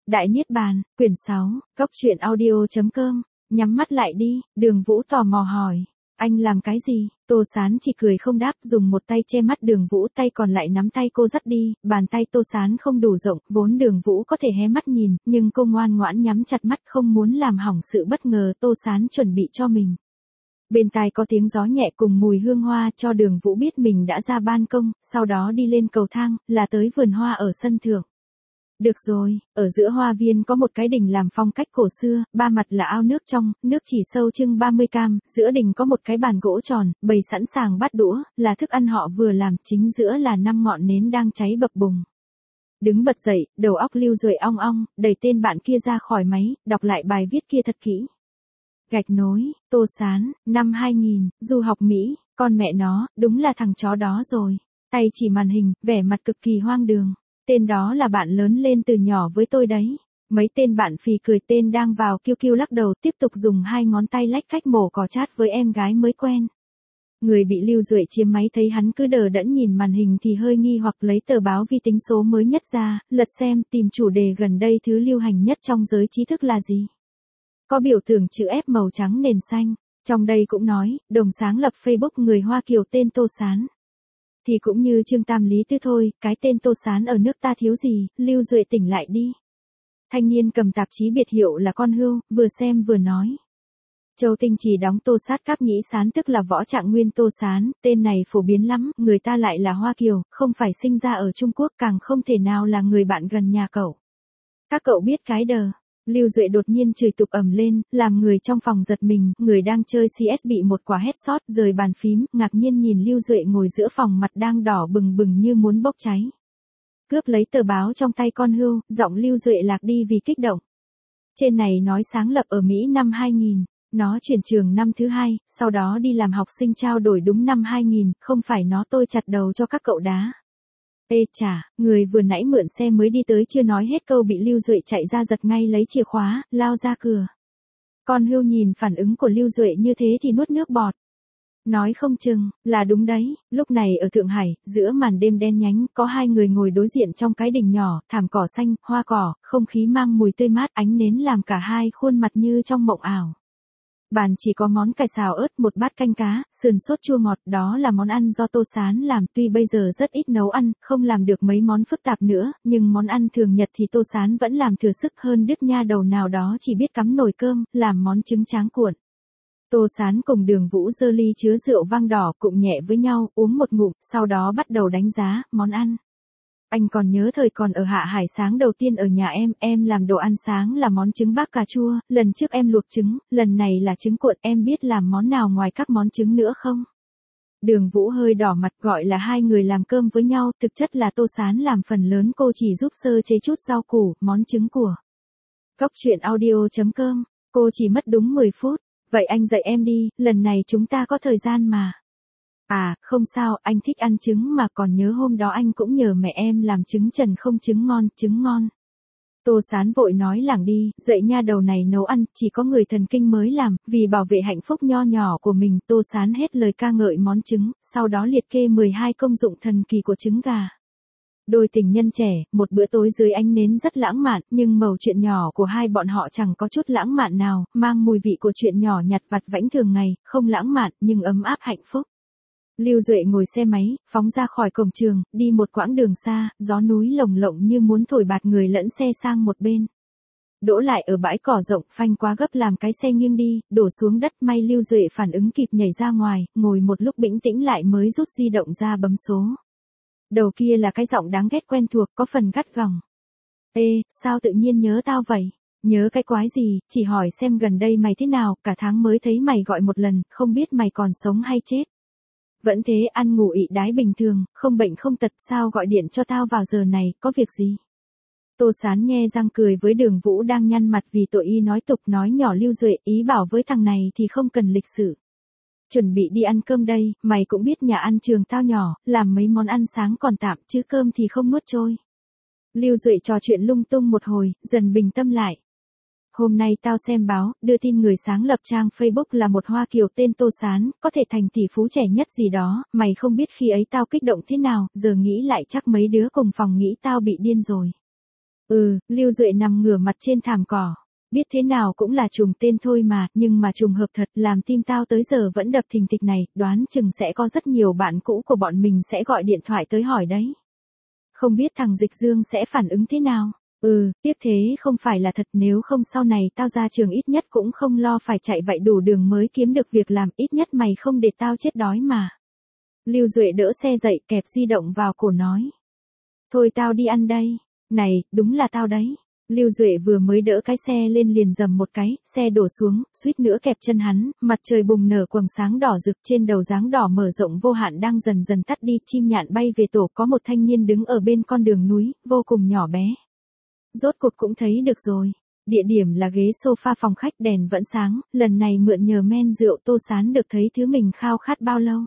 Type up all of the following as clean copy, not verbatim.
Đại Niết Bàn, quyển 6, Cốc truyện audio.com, nhắm mắt lại đi, Đường Vũ tò mò hỏi. Anh làm cái gì? Tô Sán chỉ cười không đáp, dùng một tay che mắt Đường Vũ, tay còn lại nắm tay cô dắt đi, bàn tay Tô Sán không đủ rộng, vốn Đường Vũ có thể hé mắt nhìn, nhưng cô ngoan ngoãn nhắm chặt mắt không muốn làm hỏng sự bất ngờ Tô Sán chuẩn bị cho mình. Bên tai có tiếng gió nhẹ cùng mùi hương hoa cho Đường Vũ biết mình đã ra ban công, sau đó đi lên cầu thang, là tới vườn hoa ở sân thượng. Được rồi, ở giữa hoa viên có một cái đình làm phong cách cổ xưa, ba mặt là ao nước trong, nước chỉ sâu chừng 30 cam, giữa đình có một cái bàn gỗ tròn, bày sẵn sàng bát đũa, là thức ăn họ vừa làm, chính giữa là 5 ngọn nến đang cháy bập bùng. Đứng bật dậy, đầu óc Lưu Duệ ong ong, đẩy tên bạn kia ra khỏi máy, đọc lại bài viết kia thật kỹ. Gạch nối, Tô Sán, năm 2000, du học Mỹ, con mẹ nó, đúng là thằng chó đó rồi. Tay chỉ màn hình, vẻ mặt cực kỳ hoang đường. Tên đó là bạn lớn lên từ nhỏ với tôi đấy. Mấy tên bạn phì cười, tên đang vào QQ lắc đầu, tiếp tục dùng 2 ngón tay lách cách mổ cỏ chat với em gái mới quen. Người bị Lưu Duệ chiếm máy thấy hắn cứ đờ đẫn nhìn màn hình thì hơi nghi hoặc lấy tờ báo vi tính số mới nhất ra, lật xem tìm chủ đề gần đây thứ lưu hành nhất trong giới trí thức là gì. Có biểu tượng chữ F màu trắng nền xanh, trong đây cũng nói, đồng sáng lập Facebook người Hoa Kiều tên Tô Sán. Thì cũng như Trương Tam Lý Tư thôi, cái tên Tô Sán ở nước ta thiếu gì, Lưu Duệ tỉnh lại đi. Thanh niên cầm tạp chí biệt hiệu là Con Hươu, vừa xem vừa nói. Châu Tinh chỉ đóng Tô Sát Cáp Nhĩ Sán tức là Võ Trạng Nguyên Tô Sán, tên này phổ biến lắm, người ta lại là Hoa Kiều, không phải sinh ra ở Trung Quốc, càng không thể nào là người bạn gần nhà cậu. Các cậu biết cái đờ. Lưu Duệ đột nhiên chửi tục ầm lên, làm người trong phòng giật mình, người đang chơi CS bị một quả headshot rời bàn phím, ngạc nhiên nhìn Lưu Duệ ngồi giữa phòng mặt đang đỏ bừng bừng như muốn bốc cháy. Cướp lấy tờ báo trong tay Con Hươu, giọng Lưu Duệ lạc đi vì kích động. Trên này nói sáng lập ở Mỹ năm 2000, nó chuyển trường năm thứ 2, sau đó đi làm học sinh trao đổi đúng năm 2000, không phải nó tôi chặt đầu cho các cậu đá. Ê chà, người vừa nãy mượn xe mới đi tới chưa nói hết câu bị Lưu Duệ chạy ra giật ngay lấy chìa khóa, lao ra cửa. Con Hươu nhìn phản ứng của Lưu Duệ như thế thì nuốt nước bọt. Nói không chừng, là đúng đấy, lúc này ở Thượng Hải, giữa màn đêm đen nhánh, có 2 người ngồi đối diện trong cái đình nhỏ, thảm cỏ xanh, hoa cỏ, không khí mang mùi tươi mát, ánh nến làm cả hai khuôn mặt như trong mộng ảo. Bàn chỉ có món cải xào ớt, một bát canh cá, sườn sốt chua ngọt, đó là món ăn do Tô Sán làm, tuy bây giờ rất ít nấu ăn, không làm được mấy món phức tạp nữa, nhưng món ăn thường nhật thì Tô Sán vẫn làm thừa sức hơn đứt nha đầu nào đó chỉ biết cắm nồi cơm, làm món trứng tráng cuộn. Tô Sán cùng Đường Vũ giơ ly chứa rượu vang đỏ cụng nhẹ với nhau, uống một ngụm, sau đó bắt đầu đánh giá, món ăn. Anh còn nhớ thời còn ở Hạ Hải sáng đầu tiên ở nhà em làm đồ ăn sáng là món trứng bác cà chua, lần trước em luộc trứng, lần này là trứng cuộn, em biết làm món nào ngoài các món trứng nữa không? Đường Vũ hơi đỏ mặt, gọi là 2 người làm cơm với nhau, thực chất là Tô Sán làm phần lớn, cô chỉ giúp sơ chế chút rau củ, món trứng của. Cốc truyện audio.com, cô chỉ mất đúng 10 phút, vậy anh dạy em đi, lần này chúng ta có thời gian mà. À, không sao, anh thích ăn trứng mà, còn nhớ hôm đó anh cũng nhờ mẹ em làm trứng trần không, trứng ngon, trứng ngon. Tô Sán vội nói lảng đi, dạy nha đầu này nấu ăn, chỉ có người thần kinh mới làm, vì bảo vệ hạnh phúc nho nhỏ của mình, Tô Sán hết lời ca ngợi món trứng, sau đó liệt kê 12 công dụng thần kỳ của trứng gà. Đôi tình nhân trẻ, một bữa tối dưới ánh nến rất lãng mạn, nhưng mẩu chuyện nhỏ của hai bọn họ chẳng có chút lãng mạn nào, mang mùi vị của chuyện nhỏ nhặt vặt vãnh thường ngày, không lãng mạn, nhưng ấm áp hạnh phúc. Lưu Duệ ngồi xe máy, phóng ra khỏi cổng trường, đi một quãng đường xa, gió núi lồng lộng như muốn thổi bạt người lẫn xe sang một bên. Đỗ lại ở bãi cỏ rộng, phanh quá gấp làm cái xe nghiêng đi, đổ xuống đất, may Lưu Duệ phản ứng kịp nhảy ra ngoài, ngồi một lúc bĩnh tĩnh lại mới rút di động ra bấm số. Đầu kia là cái giọng đáng ghét quen thuộc, có phần gắt gỏng. Ê, sao tự nhiên nhớ tao vậy? Nhớ cái quái gì, chỉ hỏi xem gần đây mày thế nào, cả tháng mới thấy mày gọi một lần, không biết mày còn sống hay chết. Vẫn thế, ăn ngủ ị đái bình thường, không bệnh không tật, sao gọi điện cho tao vào giờ này, có việc gì? Tô Sán nhe răng cười với Đường Vũ đang nhăn mặt vì tội y nói tục, nói nhỏ Lưu Duệ, ý bảo với thằng này thì không cần lịch sự. Chuẩn bị đi ăn cơm đây, mày cũng biết nhà ăn trường tao nhỏ, làm mấy món ăn sáng còn tạm, chứ cơm thì không nuốt trôi. Lưu Duệ trò chuyện lung tung một hồi, dần bình tâm lại. Hôm nay tao xem báo, đưa tin người sáng lập trang Facebook là một Hoa Kiều tên Tô Sán, có thể thành tỷ phú trẻ nhất gì đó, mày không biết khi ấy tao kích động thế nào, giờ nghĩ lại chắc mấy đứa cùng phòng nghĩ tao bị điên rồi. Lưu Duệ nằm ngửa mặt trên thảm cỏ. Biết thế nào cũng là trùng tên thôi mà, nhưng mà trùng hợp thật, làm tim tao tới giờ vẫn đập thình thịch này, đoán chừng sẽ có rất nhiều bạn cũ của bọn mình sẽ gọi điện thoại tới hỏi đấy. Không biết thằng Dịch Dương sẽ phản ứng thế nào? Tiếc thế không phải là thật, nếu không sau này tao ra trường ít nhất cũng không lo phải chạy vậy đủ đường mới kiếm được việc làm, ít nhất mày không để tao chết đói mà. Lưu Duệ đỡ xe dậy, kẹp di động vào cổ nói. Thôi tao đi ăn đây. Này, đúng là tao đấy. Lưu Duệ vừa mới đỡ cái xe lên liền dầm một cái, xe đổ xuống, suýt nữa kẹp chân hắn, mặt trời bùng nở quầng sáng đỏ rực, trên đầu dáng đỏ mở rộng vô hạn đang dần dần tắt đi, chim nhạn bay về tổ, có một thanh niên đứng ở bên con đường núi, vô cùng nhỏ bé. Rốt cuộc cũng thấy được rồi. Địa điểm là ghế sofa phòng khách, đèn vẫn sáng, lần này mượn nhờ men rượu Tô Sán được thấy thứ mình khao khát bao lâu.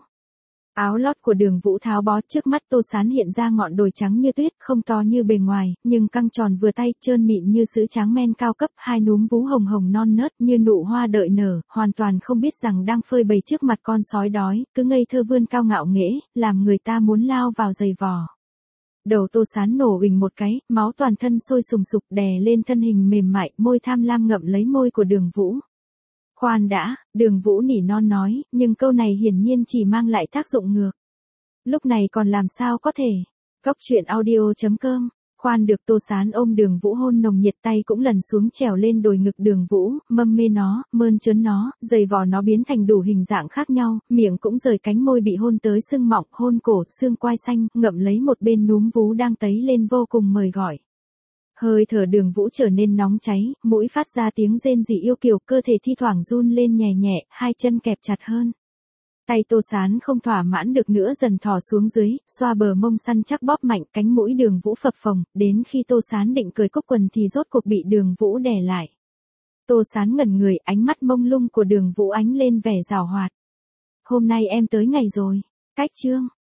Áo lót của Đường Vũ tháo bó, trước mắt Tô Sán hiện ra ngọn đồi trắng như tuyết, không to như bề ngoài, nhưng căng tròn vừa tay, trơn mịn như sữa trắng men cao cấp, hai núm vú hồng hồng non nớt như nụ hoa đợi nở, hoàn toàn không biết rằng đang phơi bày trước mặt con sói đói, cứ ngây thơ vươn cao ngạo nghễ, làm người ta muốn lao vào giày vò. Đầu Tô Sán nổ uỳnh một cái, máu toàn thân sôi sùng sục đè lên thân hình mềm mại, môi tham lam ngậm lấy môi của Đường Vũ. Khoan đã, Đường Vũ nỉ non nói, nhưng câu này hiển nhiên chỉ mang lại tác dụng ngược. Lúc này còn làm sao có thể. Cóc truyện audio.com. Khoan được, Tô Sán ôm Đường Vũ hôn nồng nhiệt, tay cũng lần xuống trèo lên đồi ngực Đường Vũ, mâm mê nó, mơn trớn nó, giày vò nó biến thành đủ hình dạng khác nhau, miệng cũng rời cánh môi bị hôn tới sưng mọng, hôn cổ, xương quai xanh, ngậm lấy một bên núm vú đang tấy lên vô cùng mời gọi. Hơi thở Đường Vũ trở nên nóng cháy, mũi phát ra tiếng rên rỉ yêu kiều, cơ thể thi thoảng run lên nhẹ nhẹ, hai chân kẹp chặt hơn. Tay Tô Sán không thỏa mãn được nữa dần thò xuống dưới, xoa bờ mông săn chắc bóp mạnh, cánh mũi Đường Vũ phập phồng, đến khi Tô Sán định cởi cúc quần thì rốt cuộc bị Đường Vũ đè lại. Tô Sán ngẩn người, ánh mắt mông lung của Đường Vũ ánh lên vẻ giảo hoạt. Hôm nay em tới ngày rồi. Cách chương.